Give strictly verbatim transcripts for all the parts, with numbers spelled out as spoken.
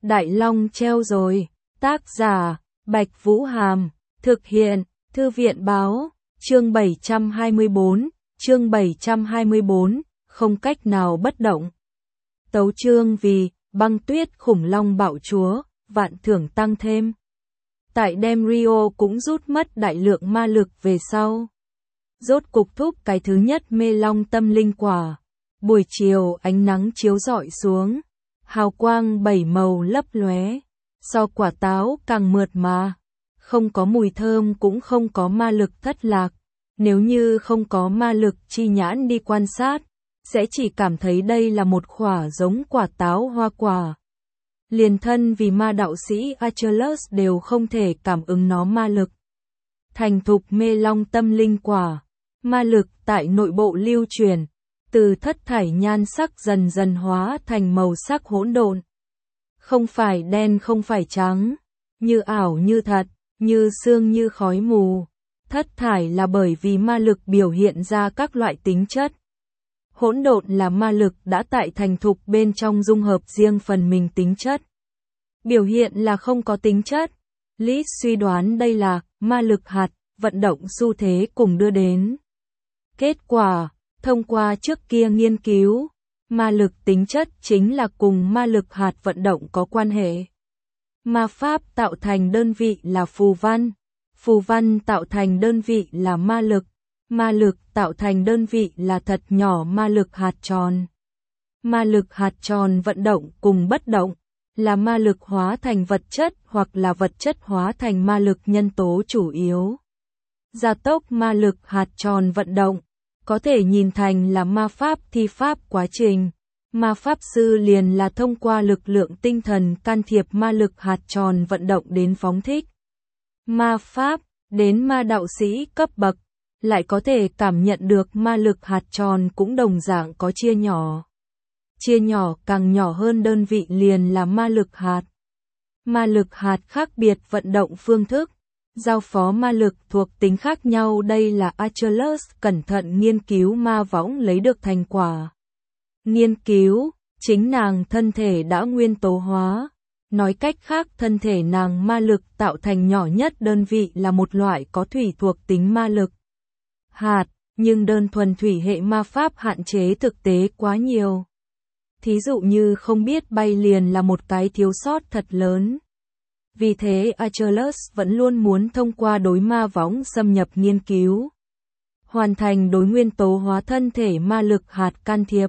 Đại Long treo rồi. Tác giả, Bạch Vũ Hàm. Thực hiện, Thư viện Báo. Chương bảy trăm hai mươi bốn. Chương bảy trăm hai mươi bốn. Không cách nào bất động. Tấu chương vì, băng tuyết khủng long bạo chúa, vạn thưởng tăng thêm. Tại đêm Rio cũng rút mất đại lượng ma lực về sau. Rốt cục thúc cái thứ nhất mê long tâm linh quả. Buổi chiều ánh nắng chiếu rọi xuống. Hào quang bảy màu lấp lóe. So quả táo càng mượt mà. Không có mùi thơm cũng không có ma lực thất lạc. Nếu như không có ma lực chi nhãn đi quan sát, sẽ chỉ cảm thấy đây là một quả giống quả táo hoa quả. Liền thân vì ma đạo sĩ Achilles đều không thể cảm ứng nó ma lực. Thành thục mê long tâm linh quả, ma lực tại nội bộ lưu truyền, từ thất thải nhan sắc dần dần hóa thành màu sắc hỗn độn. Không phải đen không phải trắng, như ảo như thật, như sương như khói mù. Thất thải là bởi vì ma lực biểu hiện ra các loại tính chất. Hỗn độn là ma lực đã tại thành thục bên trong dung hợp riêng phần mình tính chất. Biểu hiện là không có tính chất. Lis suy đoán đây là ma lực hạt, vận động xu thế cùng đưa đến. Kết quả, thông qua trước kia nghiên cứu, ma lực tính chất chính là cùng ma lực hạt vận động có quan hệ. Ma pháp tạo thành đơn vị là phù văn, phù văn tạo thành đơn vị là ma lực. Ma lực tạo thành đơn vị là thật nhỏ ma lực hạt tròn. Ma lực hạt tròn vận động cùng bất động, là ma lực hóa thành vật chất hoặc là vật chất hóa thành ma lực nhân tố chủ yếu. Gia tốc ma lực hạt tròn vận động, có thể nhìn thành là ma pháp thi pháp quá trình. Ma pháp sư liền là thông qua lực lượng tinh thần can thiệp ma lực hạt tròn vận động đến phóng thích. Ma pháp, đến ma đạo sĩ cấp bậc, lại có thể cảm nhận được ma lực hạt tròn cũng đồng dạng có chia nhỏ. Chia nhỏ càng nhỏ hơn đơn vị liền là ma lực hạt. Ma lực hạt khác biệt vận động phương thức, giao phó ma lực thuộc tính khác nhau, đây là Achilles cẩn thận nghiên cứu ma võng lấy được thành quả. Nghiên cứu, chính nàng thân thể đã nguyên tố hóa. Nói cách khác thân thể nàng ma lực tạo thành nhỏ nhất đơn vị là một loại có thủy thuộc tính ma lực hạt, nhưng đơn thuần thủy hệ ma pháp hạn chế thực tế quá nhiều. Thí dụ như không biết bay liền là một cái thiếu sót thật lớn. Vì thế Achilles vẫn luôn muốn thông qua đối ma võng xâm nhập nghiên cứu, hoàn thành đối nguyên tố hóa thân thể ma lực hạt can thiệp.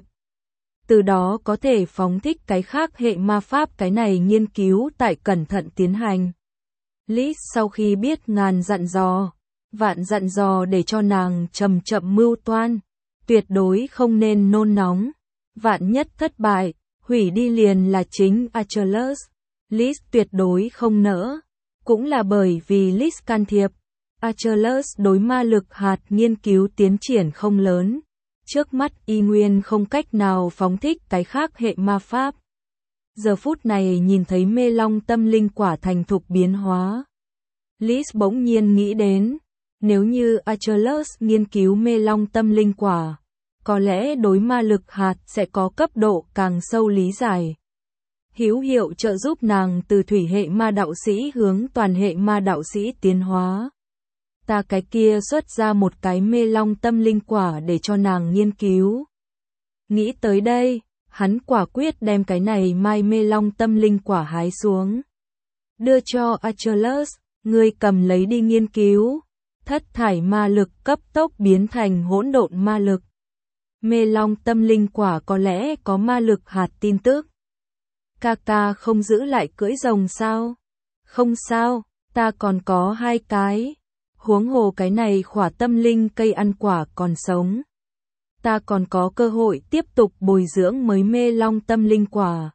Từ đó có thể phóng thích cái khác hệ ma pháp, cái này nghiên cứu tại cẩn thận tiến hành. Lis sau khi biết ngàn dặn dò, vạn dặn dò để cho nàng chậm chậm mưu toan, tuyệt đối không nên nôn nóng, vạn nhất thất bại, hủy đi liền là chính Achilles. Lis tuyệt đối không nỡ, cũng là bởi vì Lis can thiệp, Achilles đối ma lực hạt nghiên cứu tiến triển không lớn. Trước mắt y nguyên không cách nào phóng thích cái khác hệ ma pháp. Giờ phút này nhìn thấy mê long tâm linh quả thành thục biến hóa. Lis bỗng nhiên nghĩ đến, nếu như Achilles nghiên cứu mê long tâm linh quả, có lẽ đối ma lực hạt sẽ có cấp độ càng sâu lý giải. Hữu hiệu trợ giúp nàng từ thủy hệ ma đạo sĩ hướng toàn hệ ma đạo sĩ tiến hóa. Ta cái kia xuất ra một cái mê long tâm linh quả để cho nàng nghiên cứu. Nghĩ tới đây, hắn quả quyết đem cái này mai mê long tâm linh quả hái xuống. Đưa cho Achilles, ngươi cầm lấy đi nghiên cứu. Thất thải ma lực cấp tốc biến thành hỗn độn ma lực. Mê long tâm linh quả có lẽ có ma lực hạt tin tức. Ca ca không giữ lại cưỡi rồng sao? Không sao, ta còn có hai cái. Huống hồ cái này khỏa tâm linh cây ăn quả còn sống. Ta còn có cơ hội tiếp tục bồi dưỡng mới mê long tâm linh quả.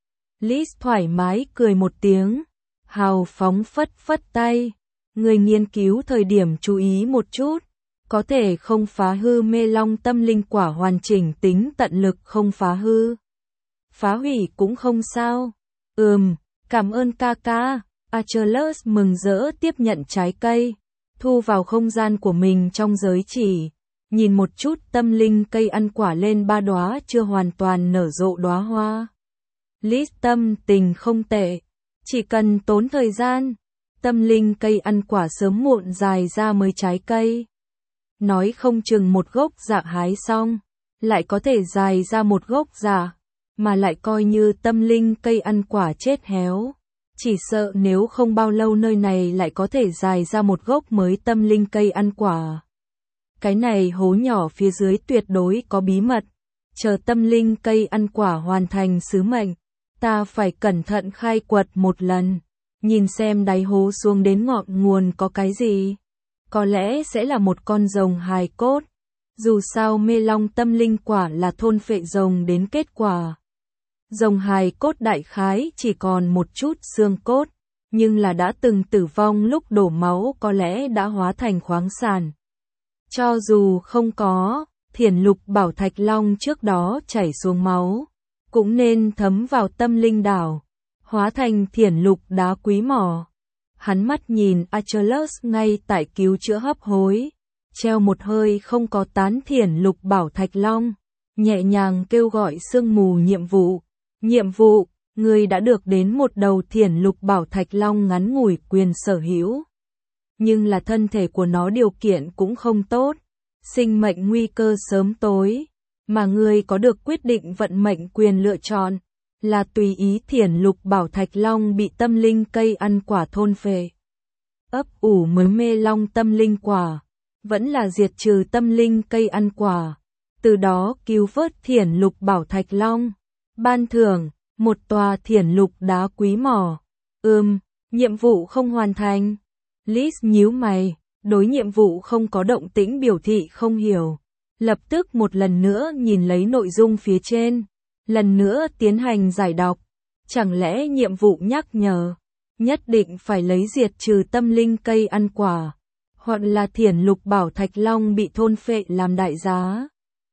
Lis thoải mái cười một tiếng, hào phóng phất phất tay. Người nghiên cứu thời điểm chú ý một chút, có thể không phá hư mê long tâm linh quả hoàn chỉnh tính tận lực không phá hư. Phá hủy cũng không sao. Ừm, cảm ơn ca ca. Achilles mừng rỡ tiếp nhận trái cây, thu vào không gian của mình trong giới chỉ, nhìn một chút tâm linh cây ăn quả lên ba đóa chưa hoàn toàn nở rộ đóa hoa. Liz tâm tình không tệ. Chỉ cần tốn thời gian, tâm linh cây ăn quả sớm muộn dài ra mới trái cây. Nói không chừng một gốc dạ hái xong, lại có thể dài ra một gốc dạ, mà lại coi như tâm linh cây ăn quả chết héo. Chỉ sợ nếu không bao lâu nơi này lại có thể dài ra một gốc mới tâm linh cây ăn quả. Cái này hố nhỏ phía dưới tuyệt đối có bí mật. Chờ tâm linh cây ăn quả hoàn thành sứ mệnh, ta phải cẩn thận khai quật một lần, nhìn xem đáy hố xuống đến ngọn nguồn có cái gì. Có lẽ sẽ là một con rồng hài cốt. Dù sao mê long tâm linh quả là thôn phệ rồng đến kết quả. Rồng hài cốt đại khái chỉ còn một chút xương cốt, nhưng là đã từng tử vong lúc đổ máu có lẽ đã hóa thành khoáng sản. Cho dù không có, thiền lục bảo thạch long trước đó chảy xuống máu, cũng nên thấm vào tâm linh đảo, hóa thành thiền lục đá quý mỏ. Hắn mắt nhìn Achilles ngay tại cứu chữa hấp hối, treo một hơi không có tán thiền lục bảo thạch long, nhẹ nhàng kêu gọi sương mù nhiệm vụ. Nhiệm vụ, người đã được đến một đầu thiền lục bảo thạch long ngắn ngủi quyền sở hữu. Nhưng là thân thể của nó điều kiện cũng không tốt, sinh mệnh nguy cơ sớm tối, mà người có được quyết định vận mệnh quyền lựa chọn, là tùy ý thiền lục bảo thạch long bị tâm linh cây ăn quả thôn phệ. Ấp ủ mới mê long tâm linh quả, vẫn là diệt trừ tâm linh cây ăn quả, từ đó cứu vớt thiền lục bảo thạch long. Ban thưởng, một tòa thiền lục đá quý mỏ. Ừm, nhiệm vụ không hoàn thành. Liz nhíu mày, đối nhiệm vụ không có động tĩnh biểu thị không hiểu. Lập tức một lần nữa nhìn lấy nội dung phía trên. Lần nữa tiến hành giải đọc. Chẳng lẽ nhiệm vụ nhắc nhở, nhất định phải lấy diệt trừ tâm linh cây ăn quả, hoặc là thiền lục bảo thạch long bị thôn phệ làm đại giá.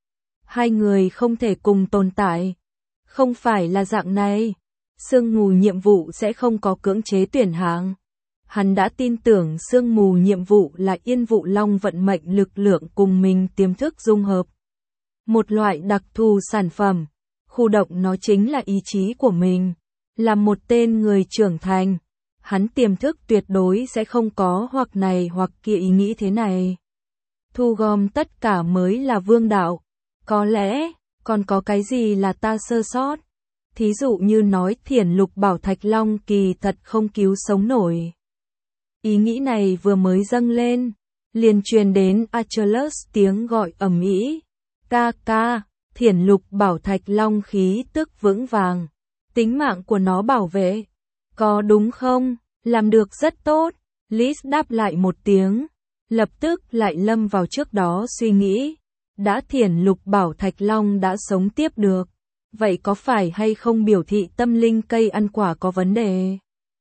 Hai người không thể cùng tồn tại. Không phải là dạng này, sương mù nhiệm vụ sẽ không có cưỡng chế tuyển hạng. Hắn đã tin tưởng sương mù nhiệm vụ là yên vụ long vận mệnh lực lượng cùng mình tiềm thức dung hợp. Một loại đặc thù sản phẩm, khu động nó chính là ý chí của mình. Là một tên người trưởng thành, hắn tiềm thức tuyệt đối sẽ không có hoặc này hoặc kia ý nghĩ thế này. Thu gom tất cả mới là vương đạo. Có lẽ còn có cái gì là ta sơ sót? Thí dụ như nói thiền lục bảo thạch long kỳ thật không cứu sống nổi. Ý nghĩ này vừa mới dâng lên, liền truyền đến Achilles tiếng gọi ầm ĩ. Ca ca, thiền lục bảo thạch long khí tức vững vàng. Tính mạng của nó bảo vệ. Có đúng không? Làm được rất tốt. Liz đáp lại một tiếng. Lập tức lại lâm vào trước đó suy nghĩ. Đã thiền lục bảo thạch long đã sống tiếp được, vậy có phải hay không biểu thị tâm linh cây ăn quả có vấn đề?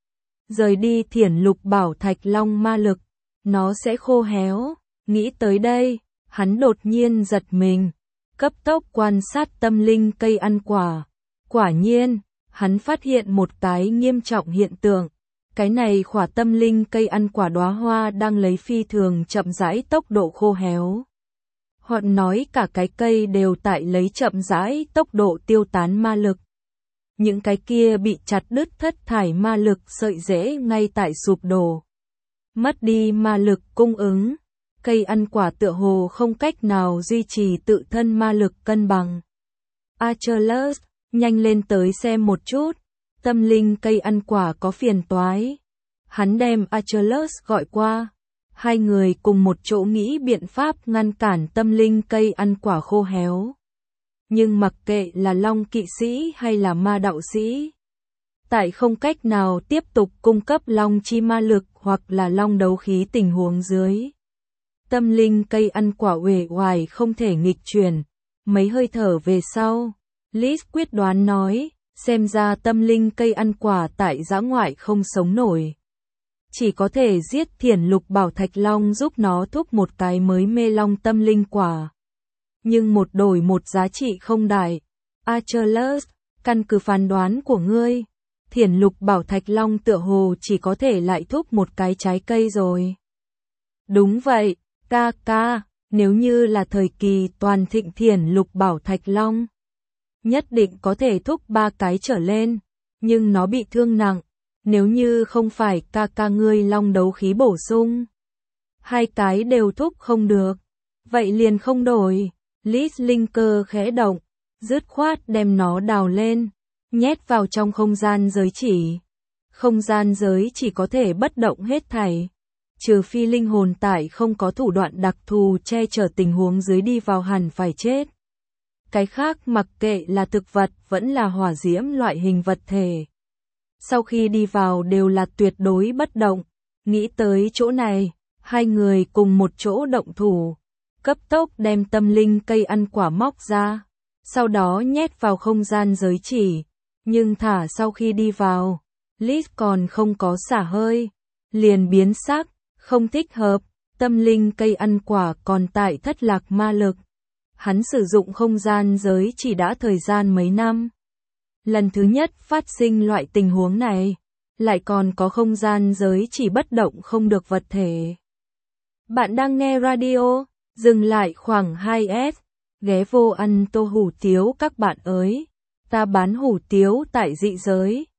Rời đi thiền lục bảo thạch long ma lực, nó sẽ khô héo. Nghĩ tới đây, hắn đột nhiên giật mình, cấp tốc quan sát tâm linh cây ăn quả. Quả nhiên, hắn phát hiện một cái nghiêm trọng hiện tượng. Cái này khỏa tâm linh cây ăn quả đóa hoa đang lấy phi thường chậm rãi tốc độ khô héo. Hoặc nói cả cái cây đều tại lấy chậm rãi tốc độ tiêu tán ma lực. Những cái kia bị chặt đứt thất thải ma lực sợi rễ ngay tại sụp đổ. Mất đi ma lực cung ứng, cây ăn quả tựa hồ không cách nào duy trì tự thân ma lực cân bằng. Achilles, nhanh lên tới xem một chút, tâm linh cây ăn quả có phiền toái. Hắn đem Achilles gọi qua. Hai người cùng một chỗ nghĩ biện pháp ngăn cản tâm linh cây ăn quả khô héo. Nhưng mặc kệ là long kỵ sĩ hay là ma đạo sĩ, tại không cách nào tiếp tục cung cấp long chi ma lực hoặc là long đấu khí tình huống dưới, tâm linh cây ăn quả uể oải không thể nghịch chuyển. Mấy hơi thở về sau, Liz quyết đoán nói, xem ra tâm linh cây ăn quả tại dã ngoại không sống nổi. Chỉ có thể giết thiền lục bảo thạch long giúp nó thúc một cái mới mê long tâm linh quả. Nhưng một đổi một giá trị không đại. Achilles, căn cứ phán đoán của ngươi, thiền lục bảo thạch long tựa hồ chỉ có thể lại thúc một cái trái cây rồi. Đúng vậy, ca ca, nếu như là thời kỳ toàn thịnh thiền lục bảo thạch long, nhất định có thể thúc ba cái trở lên. nhưng nó bị thương nặng. Nếu như không phải ca ca ngươi long đấu khí bổ sung, hai cái đều thúc không được, vậy liền không đổi. Lít linh cơ khẽ động, dứt khoát đem nó đào lên, nhét vào trong không gian giới chỉ. Không gian giới chỉ có thể bất động hết thảy, trừ phi linh hồn tại không có thủ đoạn đặc thù che chở tình huống dưới đi vào hẳn phải chết. Cái khác mặc kệ là thực vật vẫn là hỏa diễm loại hình vật thể, sau khi đi vào đều là tuyệt đối bất động. Nghĩ tới chỗ này, hai người cùng một chỗ động thủ, cấp tốc đem tâm linh cây ăn quả móc ra, sau đó nhét vào không gian giới chỉ. Nhưng thả sau khi đi vào, Liz còn không có xả hơi, liền biến sắc, không thích hợp. Tâm linh cây ăn quả còn tại thất lạc ma lực. Hắn sử dụng không gian giới chỉ đã thời gian mấy năm. Lần thứ nhất phát sinh loại tình huống này, lại còn có không gian giới chỉ bất động không được vật thể. Bạn đang nghe radio, dừng lại khoảng hai s, ghé vô ăn tô hủ tiếu các bạn ơi. Ta bán hủ tiếu tại dị giới.